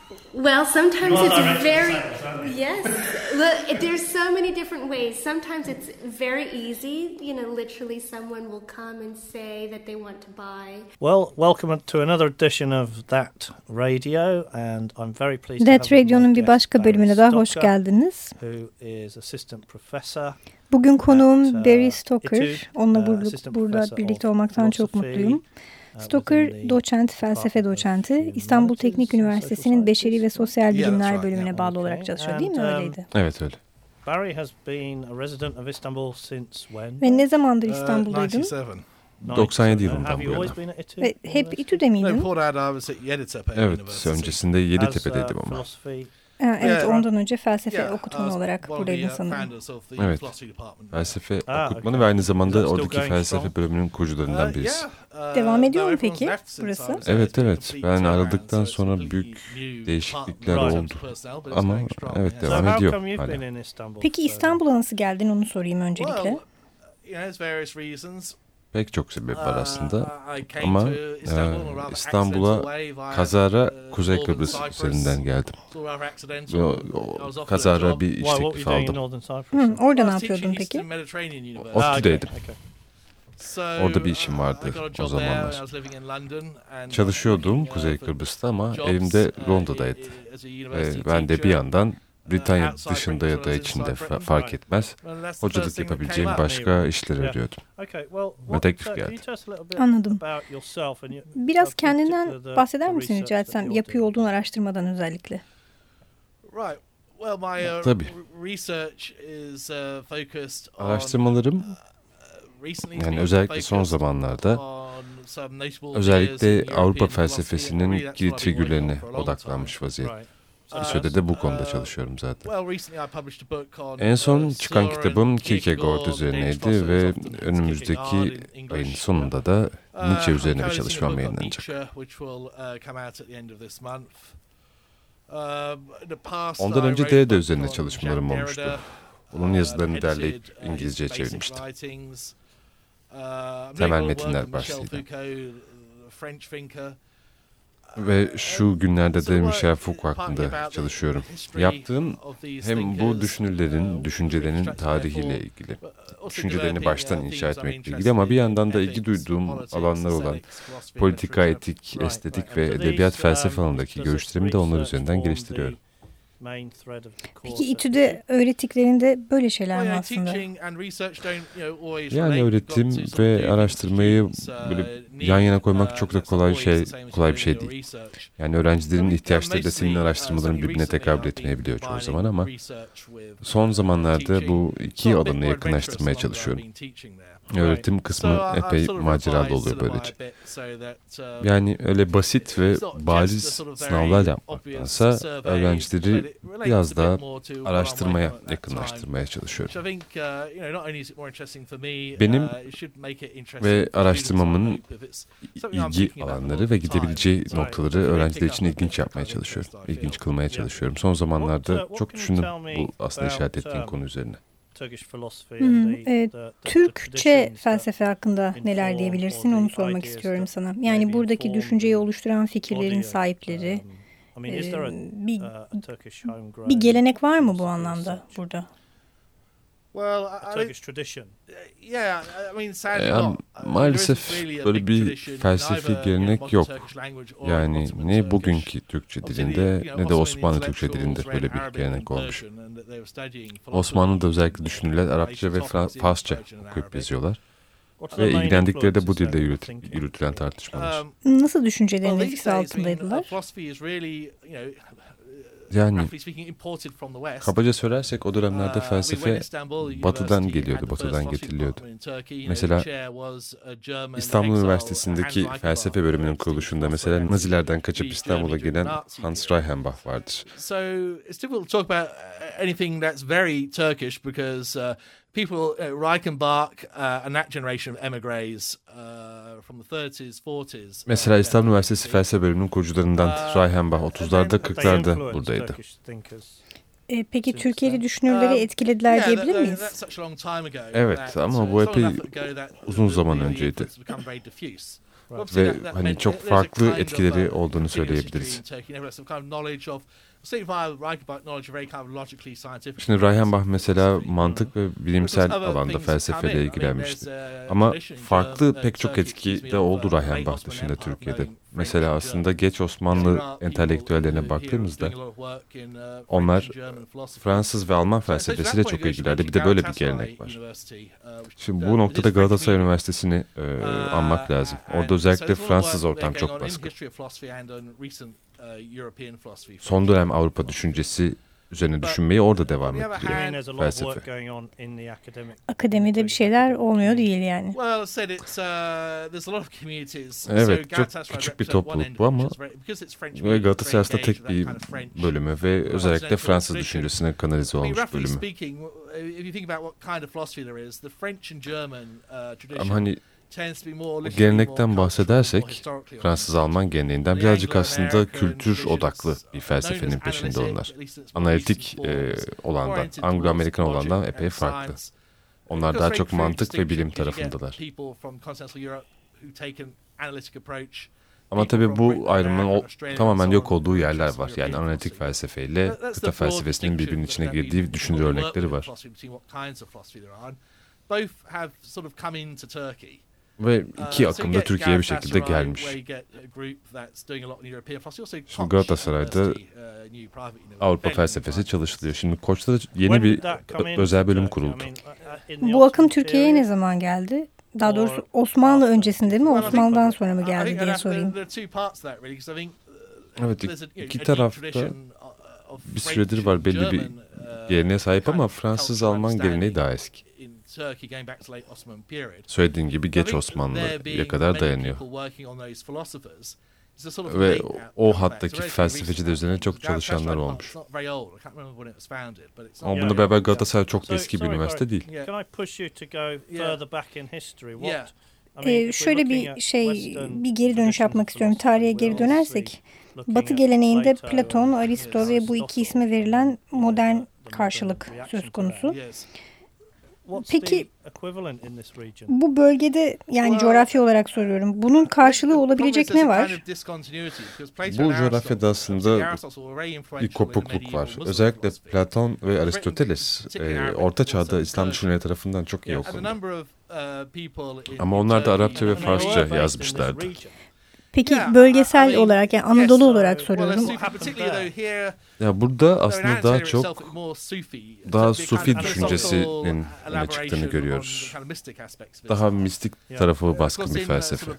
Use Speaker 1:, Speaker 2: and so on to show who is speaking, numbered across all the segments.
Speaker 1: Well, sometimes it's very yes. Look, there's so many different ways. Sometimes it's very easy. Literally, someone will come and say that they want to buy.
Speaker 2: Well, welcome to another edition of That Radio, and I'm very pleased.
Speaker 3: That Radio'nun bir başka bölümüne daha hoş geldiniz.
Speaker 2: Who is assistant professor?
Speaker 3: Bugün konuğum Barry Stoker. Onunla burada birlikte olmaktan çok mutluyum. Stoker, doçent, felsefe doçenti. İstanbul Teknik Üniversitesi'nin Beşeri ve Sosyal Bilimler bölümüne bağlı olarak çalışıyor, değil mi? Öyleydi.
Speaker 4: Evet, öyle.
Speaker 2: Barry has been a resident of Istanbul since when?
Speaker 3: Ve ne zamandır İstanbul'daydın?
Speaker 4: 97 yılından bu yana.
Speaker 3: Ve hep İTÜ'de miydin?
Speaker 4: Evet, öncesinde Yeditepe'deydim ama.
Speaker 3: Evet, ondan önce felsefe okutmanı olarak buradaydın sanırım.
Speaker 4: Evet, felsefe okutmanı ve aynı zamanda oradaki felsefe bölümünün kurucularından birisi.
Speaker 3: Devam ediyor mu peki burası?
Speaker 4: Evet, ben ayrıldıktan sonra büyük değişiklikler oldu. Ama evet, devam ediyor hala.
Speaker 3: Peki İstanbul'a nasıl geldin, onu sorayım öncelikle.
Speaker 4: Pek çok sebep var aslında ama İstanbul'a kazara Kuzey Kıbrıs üzerinden geldim. Ve o kazara bir iş teklifi aldım.
Speaker 3: Orada ne yapıyordun peki?
Speaker 4: ODTÜ'deydim. Orada bir işim vardı o zamanlar. Çalışıyordum Kuzey Kıbrıs'ta ama evimde Londra'daydı. Ve ben de bir yandan Britanya dışında ya da içinde fark etmez hocalık yapabileceğim başka işler arıyordum. Ve teklif geldi.
Speaker 3: Anladım. Biraz kendinden bahseder misin rica etsem, yapıyor olduğun araştırmadan özellikle?
Speaker 4: Tabii. Araştırmalarım yani özellikle son zamanlarda özellikle Avrupa felsefesinin kilit figürlerine odaklanmış vaziyette. Bir sürede de bu konuda çalışıyorum zaten. En son çıkan kitabım Kierkegaard üzerineydi ve önümüzdeki ayın sonunda da Nietzsche üzerine bir çalışmam yayınlanacak. Ondan önce de üzerine çalışmalarım olmuştu. Onun yazılarını derleyip İngilizceye çevirmiştim. Temel metinler başlığıyla. Ve şu günlerde de Michel Foucault hakkında çalışıyorum. Yaptığım hem bu düşüncelerin tarihiyle ilgili, düşüncelerini baştan inşa etmekle ilgili ama bir yandan da ilgi duyduğum alanlar olan politika, etik, estetik ve edebiyat felsefe alanındaki görüşlerimi de onlar üzerinden geliştiriyorum.
Speaker 3: Peki İTÜ'de öğrettiklerinde böyle şeyler mi aslında?
Speaker 4: Yani öğretim ve araştırmayı böyle yan yana koymak çok da kolay bir şey değil. Yani öğrencilerin ihtiyaçları da senin araştırmaların birbirine tekabül etmeyebiliyor çoğu zaman ama son zamanlarda bu iki alanı yakınlaştırmaya çalışıyorum. Öğretim kısmı epey maceralı oluyor böylece. Yani öyle basit ve bariz sınavlar yapmaktansa öğrencileri biraz daha araştırmaya yakınlaştırmaya çalışıyorum. Benim ve araştırmamın ilgi alanları ve gidebileceği noktaları öğrenciler için ilginç yapmaya çalışıyorum. İlginç kılmaya çalışıyorum. Son zamanlarda çok düşündüm bu aslında işaret ettiğin konu üzerine.
Speaker 3: Türkçe felsefe hakkında neler diyebilirsin, onu sormak istiyorum sana. Yani buradaki düşünceyi oluşturan fikirlerin sahipleri, bir gelenek var mı bu anlamda burada?
Speaker 4: Maalesef böyle bir felsefi gelenek yok. Yani ne bugünkü Türkçe dilinde ne de Osmanlı Türkçe dilinde böyle bir gelenek olmuş. Osmanlı'da özellikle düşünürler Arapça ve Farsça okuyup yazıyorlar. Ve ilgilendikleri de bu dilde yürütülen tartışmalar.
Speaker 3: Nasıl düşüncelerin etkisi altındaydılar?
Speaker 4: Yani kabaca söylersek o dönemlerde felsefe batıdan geliyordu, batıdan getiriliyordu. Mesela İstanbul Üniversitesi'ndeki felsefe bölümünün kuruluşunda mesela Nazilerden kaçıp İstanbul'a gelen Hans Reichenbach vardır.
Speaker 5: Reichenbach and that generation of emigres from the 30s, 40s.
Speaker 4: Mesela İstanbul Üniversitesi Felsefe Bölümünün kurucularından Reichenbach 30'larda 40'larda buradaydı.
Speaker 3: Peki Türkiye'li düşünürleri etkilediler diyebilir miyiz?
Speaker 4: Evet ama bu epey uzun zaman önceydi. ve hani çok farklı etkileri olduğunu söyleyebiliriz. Şimdi Reichenbach mesela mantık ve bilimsel alanda felsefeyle ilgilenmişti. Ama farklı pek çok etki de oldu Reichenbach dışında Türkiye'de. Mesela aslında geç Osmanlı entelektüellerine baktığımızda onlar Fransız ve Alman felsefesiyle çok ilgilerdi. Bir de böyle bir gelenek var. Şimdi bu noktada Galatasaray Üniversitesi'ni anmak lazım. Orada özellikle Fransız ortam çok baskın. Son dönem Avrupa düşüncesi üzerine düşünmeyi orada devam ettiriyor felsefe.
Speaker 3: Akademide bir şeyler olmuyor değil yani.
Speaker 4: Evet, çok küçük bir topluluk bu ama Galatasaray aslında tek bir bölümü ve özellikle Fransız düşüncesine kanalize olmuş bölümü. Ama hani gelenekten bahsedersek Fransız-Alman geleneğinden birazcık aslında kültür odaklı bir felsefenin peşinde onlar. Analitik olandan, Anglo-Amerikan olandan epey farklı. Onlar daha çok mantık ve bilim tarafındalar. Ama tabii bu ayrımın tamamen yok olduğu yerler var. Yani analitik felsefeyle kıta felsefesinin birbirinin içine girdiği düşünce örnekleri var. Ve iki akım da Türkiye'ye bir şekilde gelmiş. Şimdi Galatasaray'da Avrupa felsefesi çalışılıyor. Şimdi Koç'ta da yeni bir özel bölüm kuruldu.
Speaker 3: Bu akım Türkiye'ye ne zaman geldi? Daha doğrusu Osmanlı öncesinde mi, Osmanlı'dan sonra mı geldi diye sorayım.
Speaker 4: Evet, iki tarafta bir süredir var, belli bir geleneğe sahip ama Fransız-Alman geleneği daha eski. Söylediğin gibi geç Osmanlı'ya kadar dayanıyor. Ve o hattaki felsefeciler üzerine çok çalışanlar olmuş. Ama bunda beraber Galatasaray çok da eski bir üniversite değil.
Speaker 3: Şöyle bir geri dönüş yapmak istiyorum. Tarihe geri dönersek, Batı geleneğinde Platon, Aristo ve bu iki isme verilen modern karşılık söz konusu. Peki bu bölgede, yani coğrafya olarak soruyorum, bunun karşılığı olabilecek ne var?
Speaker 4: Bu coğrafyada aslında bir kopukluk var. Özellikle Platon ve Aristoteles Orta Çağ'da İslam düşünürleri tarafından çok iyi okundu. Ama onlar da Arapça ve Farsça yazmışlardı.
Speaker 3: Peki bölgesel olarak, yani Anadolu olarak soruyorum.
Speaker 4: Ya burada aslında daha Sufi düşüncesinin öne çıktığını görüyoruz. Daha mistik tarafı baskın bir felsefe.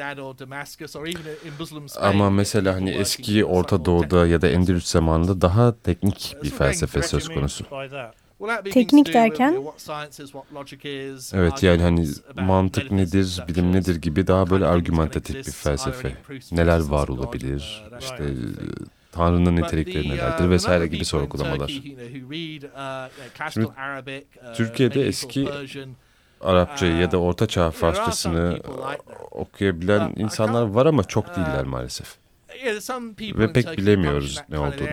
Speaker 4: Ama mesela hani eski Orta Doğu'da ya da Endülüs zamanında daha teknik bir felsefe söz konusu.
Speaker 3: Teknik derken?
Speaker 4: Evet, yani hani mantık nedir, bilim nedir gibi daha böyle argümantatif bir felsefe. Neler var olabilir, işte Tanrı'nın nitelikleri nelerdir vesaire gibi sorgulamalar. Şimdi Türkiye'de eski Arapçayı ya da Orta Çağ Farsçasını okuyabilen insanlar var ama çok değiller maalesef. Ve pek bilemiyoruz ne olduğunu.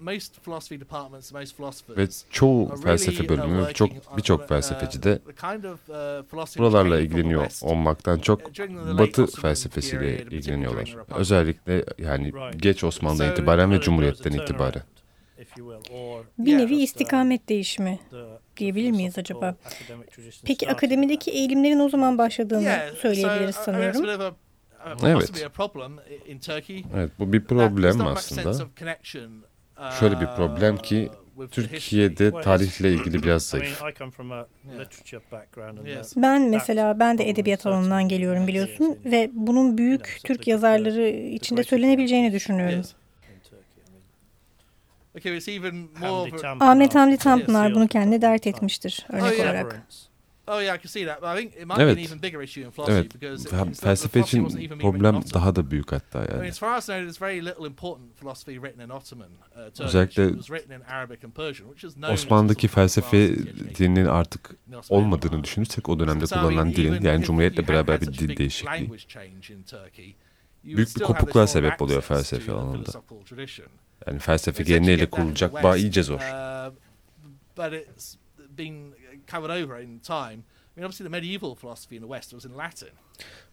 Speaker 4: Ve çoğu felsefe bölümü, birçok felsefeci de buralarla ilgileniyor olmaktan çok Batı felsefesiyle ilgileniyorlar. Özellikle yani geç Osmanlı'dan itibaren ve Cumhuriyet'ten itibaren.
Speaker 3: Bir nevi istikamet değişimi diyebilir miyiz acaba? Peki akademideki eğilimlerin o zaman başladığını söyleyebiliriz sanıyorum.
Speaker 4: Evet. Evet, bu bir problem aslında. Şöyle bir problem ki Türkiye'de tarihle ilgili biraz zayıf.
Speaker 3: Ben de edebiyat alanından geliyorum biliyorsun ve bunun büyük Türk yazarları içinde söylenebileceğini düşünüyorum. Ahmet Hamdi Tanpınar bunu kendine dert etmiştir örnek olarak.
Speaker 4: Evet. Felsefe için problem daha da büyük hatta yani. Özellikle Osmanlı'daki felsefe dilinin artık olmadığını düşünürsek o dönemde kullanılan dilin, yani Cumhuriyet'le beraber bir dil değişikliği büyük bir kopukluğa sebep oluyor felsefe alanında. Yani felsefe geleneğiyle kurulacak bağ iyice zor.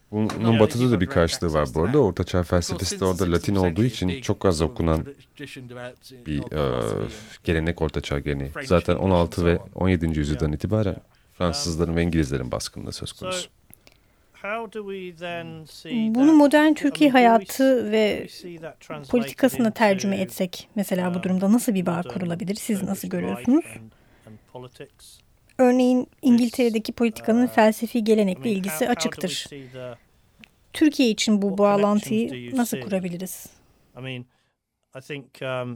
Speaker 4: Bunun batıda da bir karşılığı var bu arada. Ortaçağ felsefesi de orada Latin olduğu için çok az okunan bir gelenek Ortaçağ geleneği. Zaten 16 ve 17. yüzyıldan itibaren Fransızların ve İngilizlerin baskınında söz konusu.
Speaker 3: Bunu modern Türkiye hayatı ve politikasına tercüme etsek mesela bu durumda nasıl bir bağ kurulabilir? Siz nasıl görüyorsunuz? Örneğin İngiltere'deki politikanın felsefi gelenekle ilgisi açıktır. Türkiye için bu bağlantıyı nasıl kurabiliriz?
Speaker 2: I think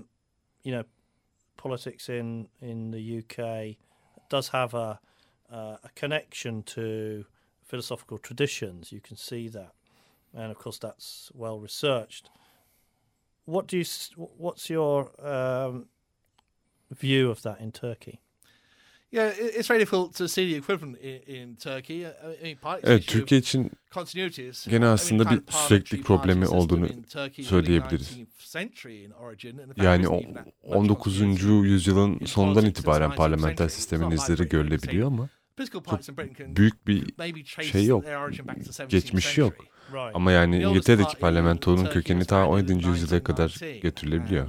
Speaker 2: politics in the UK does have a connection to philosophical traditions. You can see that, and of course that's well researched. What's your view of that in Turkey?
Speaker 5: Yeah, it's very difficult to see the equivalent in Turkey.
Speaker 4: Evet, Türkiye için gene aslında bir süreklilik problemi olduğunu söyleyebiliriz. Yani 19. yüzyılın sonundan itibaren parlamenter sistemin izleri görülebiliyor ama çok büyük bir şey yok, geçmiş yok. Ama yani İngiltere'deki parlamentonun kökeni ta 17. yüzyıla kadar götürülebiliyor.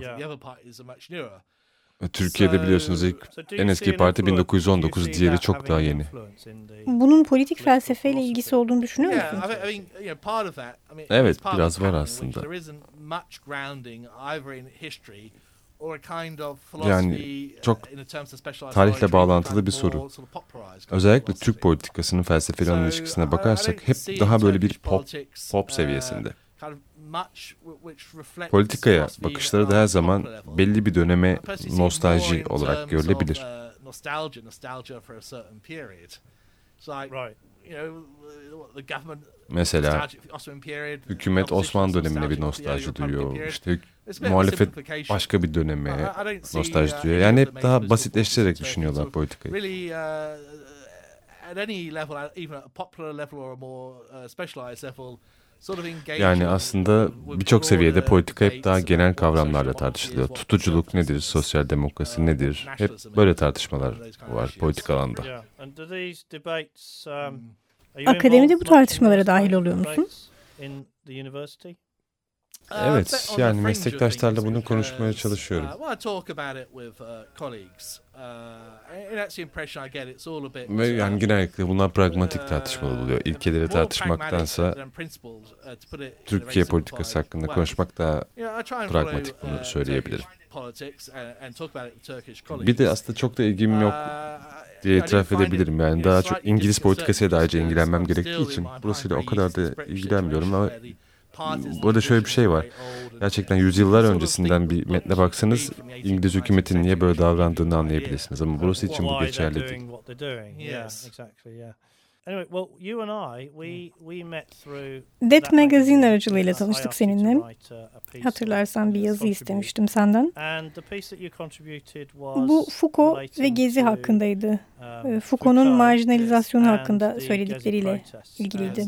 Speaker 4: Türkiye'de biliyorsunuz en eski parti 1919, diğeri çok daha yeni.
Speaker 3: Bunun politik felsefeyle ilgisi olduğunu düşünüyor musunuz?
Speaker 4: Evet, biraz var aslında. Yani çok tarihle bağlantılı bir soru. Özellikle Türk politikasının felsefeler ilişkisine bakarsak hep daha böyle bir pop seviyesinde. Politikaya bakışları da her zaman belli bir döneme nostalji olarak görülebilir. Mesela hükümet Osmanlı dönemine bir nostalji duyuyor. İşte muhalefet başka bir döneme nostalji duyuyor. Yani hep daha basitleştirerek düşünüyorlar politikayı. Yani aslında birçok seviyede politika hep daha genel kavramlarla tartışılıyor. Tutuculuk nedir, sosyal demokrasi nedir? Hep böyle tartışmalar var politik alanda.
Speaker 3: Akademide bu tartışmalara dahil oluyor musun?
Speaker 4: Evet, yani meslektaşlarla bunu konuşmaya çalışıyorum. Ve yani genellikle bunlar pragmatik tartışmalar oluyor. İlkeleri tartışmaktansa Türkiye politikası hakkında konuşmak daha pragmatik, bunu söyleyebilirim. Bir de aslında çok da ilgim yok diye itiraf edebilirim. Yani daha çok İngiliz politikasıyla da ayrıca ilgilenmem gerektiği için burasıyla o kadar da ilgilenmiyorum ama burada şöyle bir şey var. Gerçekten yüzyıllar öncesinden bir metne baksanız İngiliz hükümetinin niye böyle davrandığını anlayabilirsiniz. Ama burası için bu geçerli değil.
Speaker 3: Death Magazine aracılığıyla tanıştık seninle. Hatırlarsan bir yazı istemiştim senden. Bu Foucault ve Gezi hakkındaydı. Foucault'un marjinalizasyonu hakkında söyledikleriyle ilgiliydi.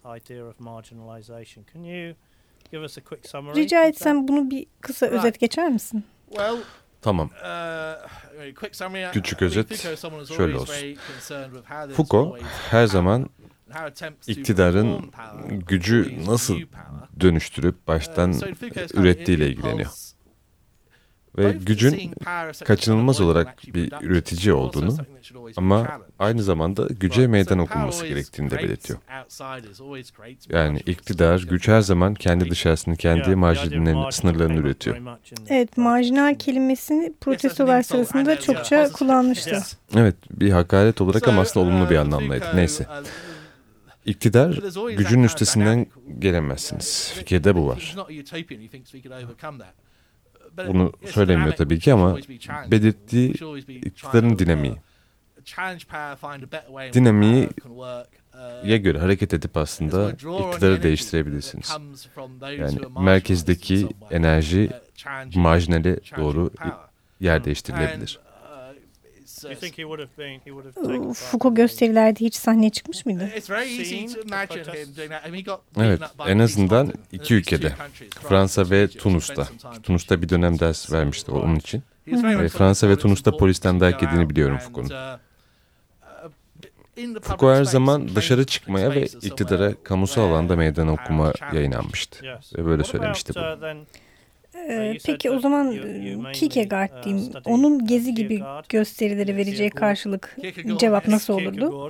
Speaker 3: Rica etsem bunu bir kısa özet geçer misin?
Speaker 4: Tamam. Küçük özet şöyle olsun. Foucault her zaman iktidarın gücü nasıl dönüştürüp baştan ürettiğiyle ilgileniyor. Ve gücün kaçınılmaz olarak bir üretici olduğunu ama aynı zamanda güce meydan okunması gerektiğini de belirtiyor. Yani iktidar, güç her zaman kendi dışarısını, kendi marjinalinin sınırlarını üretiyor.
Speaker 3: Evet, marjinal kelimesini protestolar sırasında çokça kullanmıştı.
Speaker 4: Evet, bir hakaret olarak ama aslında olumlu bir anlamdaydı. Neyse. İktidar, gücün üstesinden gelemezsiniz. Fikirde bu var. Bunu söylemiyor tabii ki ama belirttiği iktidarın dinamiği. Dinamiğe göre hareket edip aslında iktidarı değiştirebilirsiniz. Yani merkezdeki enerji marjinale doğru yer değiştirilebilir.
Speaker 3: Foucault gösterilerde hiç sahneye çıkmış mıydı?
Speaker 4: Evet, en azından iki ülkede. Fransa ve Tunus'ta. Tunus'ta bir dönem ders vermişti onun için. Fransa ve Tunus'ta polisten dayak yediğini biliyorum Foucault'un. Foucault her zaman dışarı çıkmaya ve iktidara kamusal alanda meydan okumaya inanmıştı. Ve böyle söylemişti bu.
Speaker 3: Peki o zaman Kierkegaard diyeyim. Onun Gezi gibi gösterilere vereceği karşılık cevap nasıl olurdu?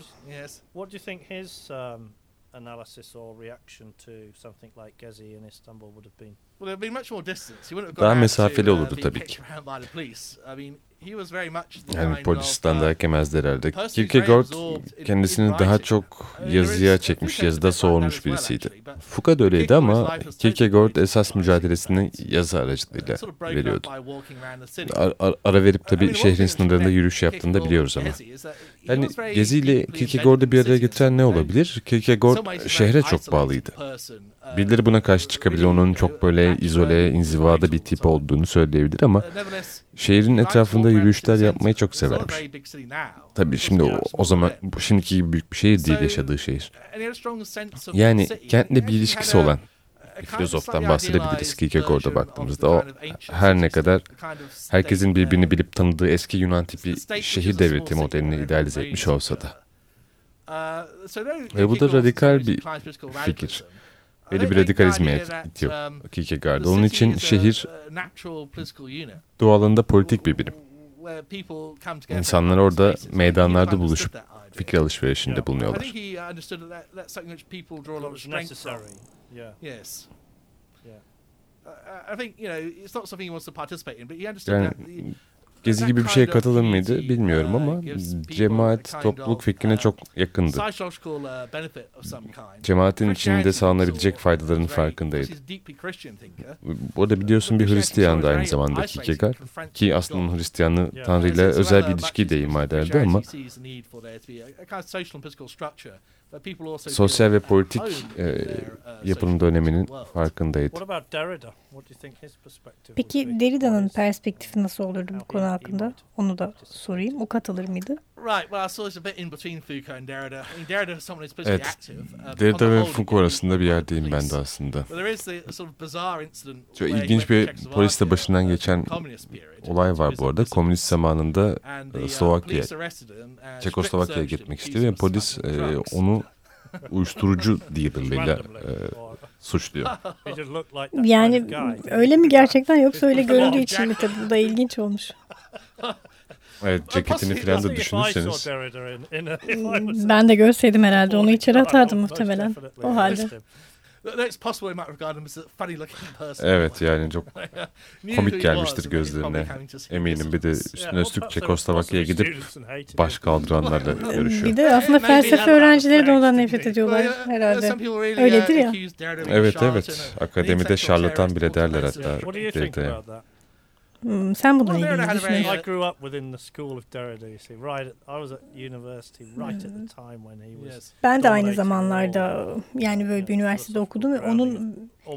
Speaker 2: Analysis or reaction to something like Gezi in Istanbul would have been?
Speaker 4: Daha mesafeli olurdu tabii ki. Yani polisten dayak yemezdi herhalde. Kierkegaard kendisini daha çok yazıya çekmiş, yazıda soğurmuş birisiydi. Foucault da öyleydi ama Kierkegaard esas mücadelesini yazı aracılığıyla veriyordu. Ara verip tabii şehrin sınırlarında yürüyüş yaptığını da biliyoruz ama. Yani Gezi ile Kierkegaard'ı bir araya getiren ne olabilir? Kierkegaard şehre çok bağlıydı. Birileri buna karşı çıkabilir, onun çok böyle izole, inzivada bir tip olduğunu söyleyebilir ama şehrin etrafında yürüyüşler yapmayı çok severmiş. Tabii şimdi o zaman şimdiki gibi büyük bir şehir değil yaşadığı şehir. Yani kentle bir ilişkisi olan bir filozoftan bahsedebiliriz Kierkegaard'a baktığımızda. O her ne kadar herkesin birbirini bilip tanıdığı eski Yunan tipi şehir devleti modelini idealize etmiş olsa da. Ve bu da radikal bir fikir. Belli bir radikalizme itiyor Kierkegaard. Onun için şehir doğalında politik bir birim. İnsanlar orada meydanlarda buluşup fikir alışverişinde bulunuyorlar. Yani Gezi gibi bir şeye katılır mıydı bilmiyorum ama cemaat topluluk fikrine çok yakındı. Cemaatin içinde sağlanabilecek faydaların farkındaydı. Bu da biliyorsun bir Hristiyandı aynı zamanda Kierkegaard. Ki aslında Hristiyanlığı Tanrı ile özel bir ilişkiyi de ima ederdi ama sosyal ve politik yapının döneminin farkındaydı.
Speaker 3: Peki Derrida'nın perspektifi nasıl olurdu bu konu hakkında? Onu da sorayım. O katılır mıydı?
Speaker 4: Evet, Derrida ve Foucault arasında bir yerdeyim ben de aslında. Çok ilginç bir polisle başından geçen olay var bu arada. Komünist zamanında Çekoslovakya'ya gitmek istiyor ve polis onu uyuşturucu dealer'ıyla suçluyor.
Speaker 3: Yani öyle mi gerçekten yoksa öyle görüldüğü için mi? Tabii bu da ilginç olmuş.
Speaker 4: Evet, ceketini falan da düşünürseniz.
Speaker 3: Ben de görseydim herhalde onu içeri atardım muhtemelen. O halde.
Speaker 4: Evet, yani çok komik gelmiştir gözlerine. Eminim bir de üstüne üstlük Çekoslovakya'ya gidip baş kaldıranlarla görüşüyor.
Speaker 3: Bir de aslında felsefe öğrencileri de ondan nefret ediyorlar herhalde. Öyledir ya.
Speaker 4: Evet. Akademide şarlatan bile derler hatta.
Speaker 3: Sen bununla ilgili ne düşünüyorsun?
Speaker 2: I grew up within the school of Derrida, you see. I was at university right at the time when he was.
Speaker 3: Ben de aynı zamanlarda yani böyle bir üniversitede okudum ve onun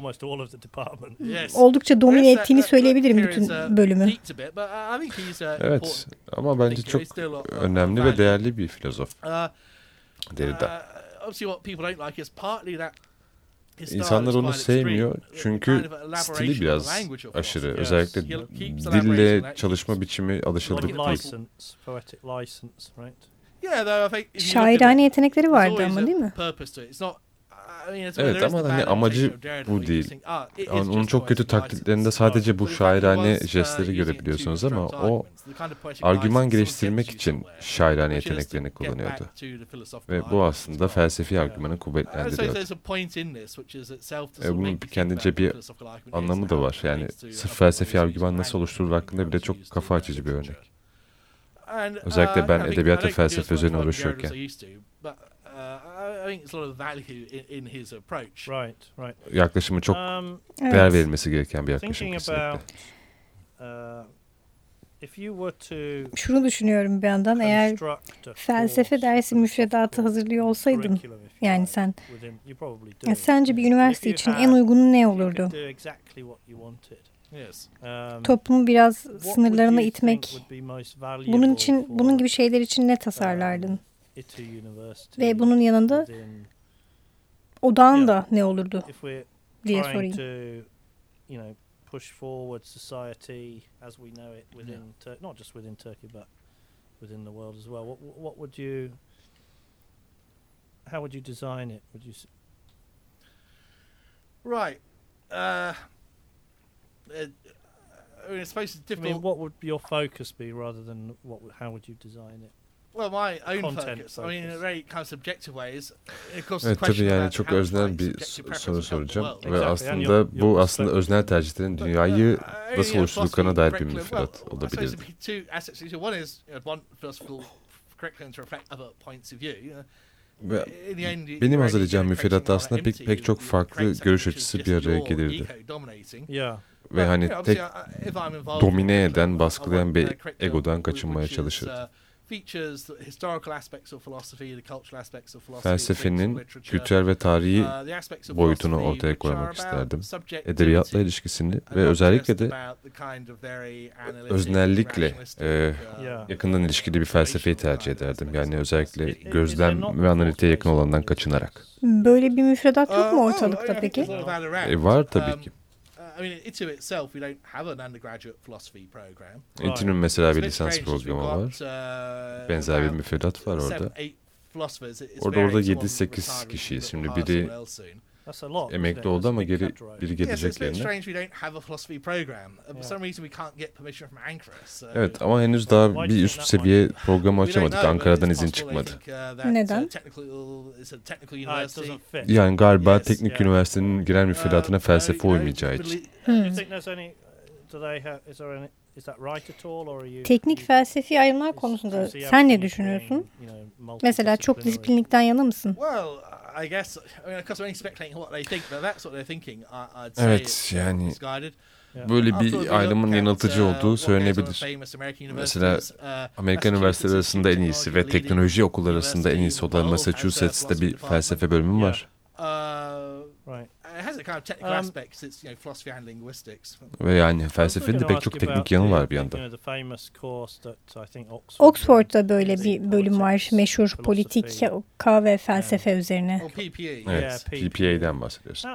Speaker 3: oldukça domine ettiğini söyleyebilirim bütün bölümü.
Speaker 4: Evet, ama bence çok önemli ve değerli bir filozof Derrida. İnsanlar onu sevmiyor çünkü stili biraz aşırı. Özellikle dille çalışma biçimi alışıldık değil.
Speaker 3: Şairane yetenekleri vardı ama değil mi?
Speaker 4: Evet ama hani amacı bu değil. Yani onun çok kötü taklitlerinde sadece bu şairane jestleri görebiliyorsunuz ama o argüman geliştirmek için şairane yeteneklerini kullanıyordu. Ve bu aslında felsefi argümanı kuvvetlendiriyordu. Bunun kendince bir anlamı da var. Yani sırf felsefi argüman nasıl oluşturulur hakkında bile çok kafa açıcı bir örnek. Özellikle ben edebiyat ve felsefe üzerine uğraşıyorken. Yaklaşımı çok değer verilmesi gereken bir yaklaşım kesinlikle.
Speaker 3: Şunu düşünüyorum bir yandan, eğer felsefe dersi müfredatı hazırlıyor olsaydın, yani sen, sence bir üniversite için en uygunu ne olurdu? Toplumu biraz sınırlarına itmek, bunun gibi şeyler için ne tasarlardın? Ve bunun yanında odağın da ne olurdu diye sorayım.
Speaker 2: Push forward society as we know it within not just within Turkey but within the world as well. What would you how would you design it? Would you?
Speaker 5: Right. I mean, I suppose it's difficult.
Speaker 2: I mean, what would your focus be rather than how would you design it?
Speaker 5: Well, my own focus. I mean, in a very kind of subjective ways. Of course,
Speaker 4: evet, tabii yani çok öznel bir soru soracağım ve aslında bu aslında öznel tercihlerin dünyayı nasıl oluşturduklarına dair bir müfredat olabilirdi.
Speaker 5: One is one philosophical curriculum to reflect other points of view.
Speaker 4: Ve benim hazırlayacağım müfredatta aslında pek çok farklı görüş açısı bir araya gelirdi. Ve hani tek domine eden, baskılayan bir egodan kaçınmaya çalışırdı. Felsefenin kültürel ve tarihi boyutunu ortaya koymak isterdim. Edebiyatla ilişkisini ve özellikle de öznellikle yakından ilişkili bir felsefeyi tercih ederdim. Yani özellikle gözlem ve analiteye yakın olandan kaçınarak.
Speaker 3: Böyle bir müfredat yok mu ortalıkta peki?
Speaker 4: Var tabii ki.
Speaker 5: I mean, ITU itself, we don't have an undergraduate philosophy program.
Speaker 4: ITU'nun mesela bir lisans programı var. Benzer bir müfredat var orada. Orada 7-8 kişiyiz. Şimdi biri emekli oldu ama biri gelecek yerine. Evet ama henüz daha bir üst seviye programı açamadık. Ankara'dan izin çıkmadı.
Speaker 3: Neden?
Speaker 4: Yani galiba teknik üniversitenin genel müfredatına felsefe uymayacağı için.
Speaker 3: Teknik felsefi ayrımlar konusunda sen ne düşünüyorsun? Mesela çok disiplinlikten yana mısın?
Speaker 4: Evet yani böyle bir ayrımın yanıltıcı olduğu söylenebilir. Mesela Amerikan üniversiteleri arasında en iyisi ve teknoloji okulları arasında en iyisi olan Massachusetts'te bir felsefe bölümü var. Ve yani felsefenin de pek çok teknik yanı var bir yandan.
Speaker 3: Oxford'da böyle bir bölüm var. Meşhur politika ve felsefe üzerine.
Speaker 4: Evet, PPA'den bahsediyorsun.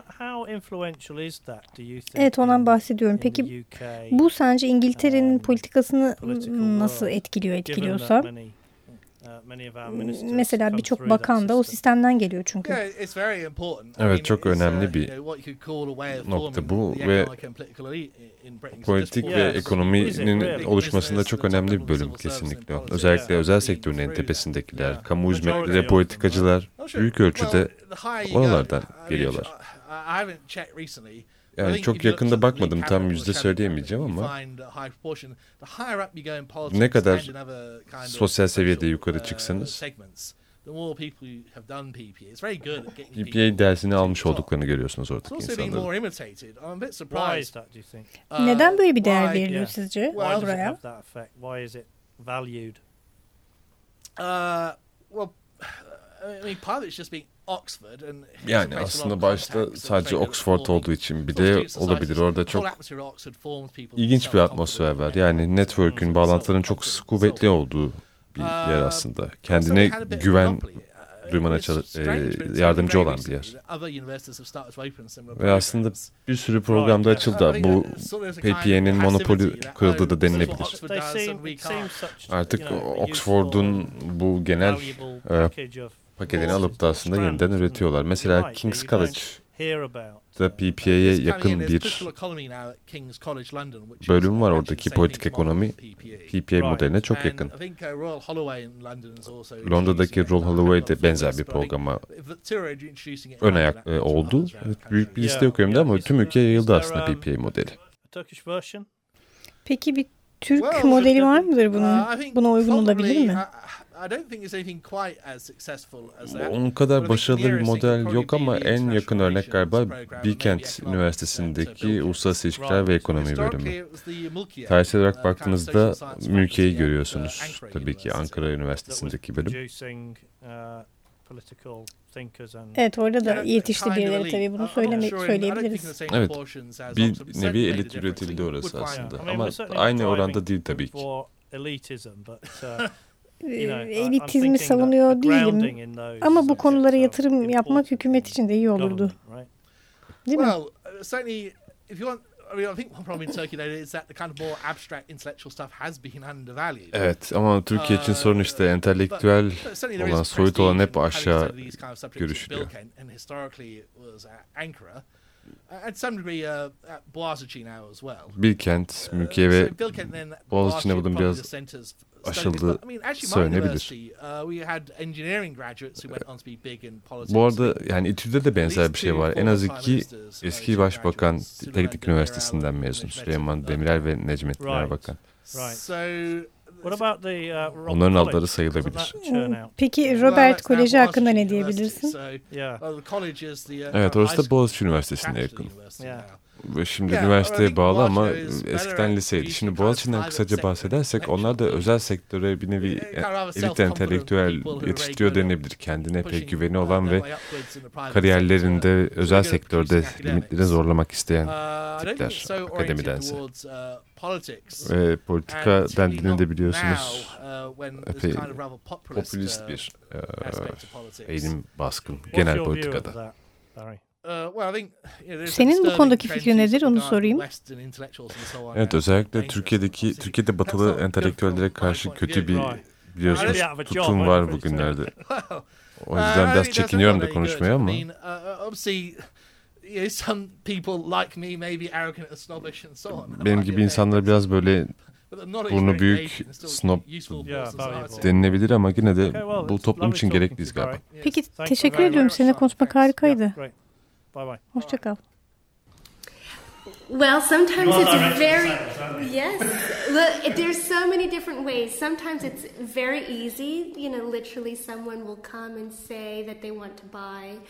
Speaker 3: Evet, ondan bahsediyorum. Peki bu sence İngiltere'nin politikasını nasıl etkiliyorsa? Mesela birçok bakan da o sistemden geliyor çünkü.
Speaker 4: Evet, çok önemli bir nokta bu ve politik ve ekonominin oluşmasında çok önemli bir bölüm kesinlikle. Özellikle özel sektörün en tepesindekiler, kamu hizmetleri ve politikacılar büyük ölçüde oralardan geliyorlar. Yani çok yakında bakmadım, tam yüzde söyleyemeyeceğim ama ne kadar sosyal seviyede yukarı çıksanız PPA dersini almış olduklarını görüyorsunuz oradaki insanların.
Speaker 3: Neden böyle bir değer veriliyor sizce buraya?
Speaker 4: Yani aslında başta sadece Oxford olduğu için bir de olabilir. Orada çok ilginç bir atmosfer var. Yani network'ün, bağlantıların çok kuvvetli olduğu bir yer aslında. Kendine güven duymana yardımcı olan bir yer. Ve aslında bir sürü programda açıldı. Bu PPA'nin monopoli kırıldı da denilebilir. Artık Oxford'un bu genel paketini alıp da aslında yeniden üretiyorlar. Mesela King's College'da PPA'ye yakın bir bölüm var, oradaki politik ekonomi PPA modeline çok yakın. Londra'daki Roll Holloway de benzer bir programa ön ayak oldu. Büyük bir liste yok önümde ama tüm ülkeye yayıldı aslında PPA modeli.
Speaker 3: Peki bir Türk modeli var mıdır bunun? Buna uygun olabilir mi?
Speaker 4: Onun kadar başarılı bir model yok ama en yakın örnek galiba Bilkent Üniversitesi'ndeki Uluslararası İlişkiler ve Ekonomi bölümü. Tarihsel olarak baktığınızda Mülkiye'yi görüyorsunuz. Tabii ki Ankara Üniversitesi'ndeki bölüm.
Speaker 3: Evet, orada da yetişti birileri, tabii bunu söyleyebiliriz.
Speaker 4: Evet, bir nevi elit üretildi orası aslında ama aynı oranda değil tabii ki.
Speaker 3: Elitizmi savunuyor değilim ama bu konulara yatırım yapmak hükümet için de iyi olurdu. Değil mi?
Speaker 5: I mean, I think one problem in Turkey though is that the kind of more abstract intellectual stuff has been undervalued.
Speaker 4: Evet, ama Türkiye için sorun işte entelektüel olan, soyut olan hep aşağı görüşülüyor. Bilkent, Mülkiye ve Boğaziçi'ne bunun biraz aşıldığı söylenebilir. Bu arada yani İTÜ'de de benzer bir şey var. En az iki eski başbakan Teknik Üniversitesi'nden mezun. Süleyman Demirel ve Necmettin Erbakan. Onların adları sayılabilir.
Speaker 3: Peki Robert Koleji hakkında ne diyebilirsin?
Speaker 4: Evet, orası da Boğaziçi Üniversitesi'ne yakın. Ve şimdi üniversiteye bağlı ama eskiden liseydi. Şimdi Boğaziçi'nden kısaca bahsedersek onlar da özel sektöre bir nevi elit entelektüel yetiştiriyor denebilir. Kendine pek güveni olan ve kariyerlerinde özel sektörde limitleri zorlamak isteyen tipler akademidense. Ve politika dendiğinde biliyorsunuz epey popülist bir eğilim baskın genel politikada.
Speaker 3: Senin bu konudaki fikrin nedir, onu sorayım.
Speaker 4: Evet, özellikle Türkiye'de batılı entelektüellere karşı kötü bir, biliyorsunuz, tutum var bugünlerde. O yüzden biraz çekiniyorum da konuşmaya ama. Benim gibi insanlar biraz böyle burnu büyük, snob denilebilir ama yine de bu toplum için gerekliyiz galiba.
Speaker 3: Peki, teşekkür ediyorum. Seninle konuşmak harikaydı. Hoşça kal.
Speaker 1: Well, sometimes it's very, yes. Look, there's so many different ways. Sometimes it's very easy. Literally someone will come and say that they want to buy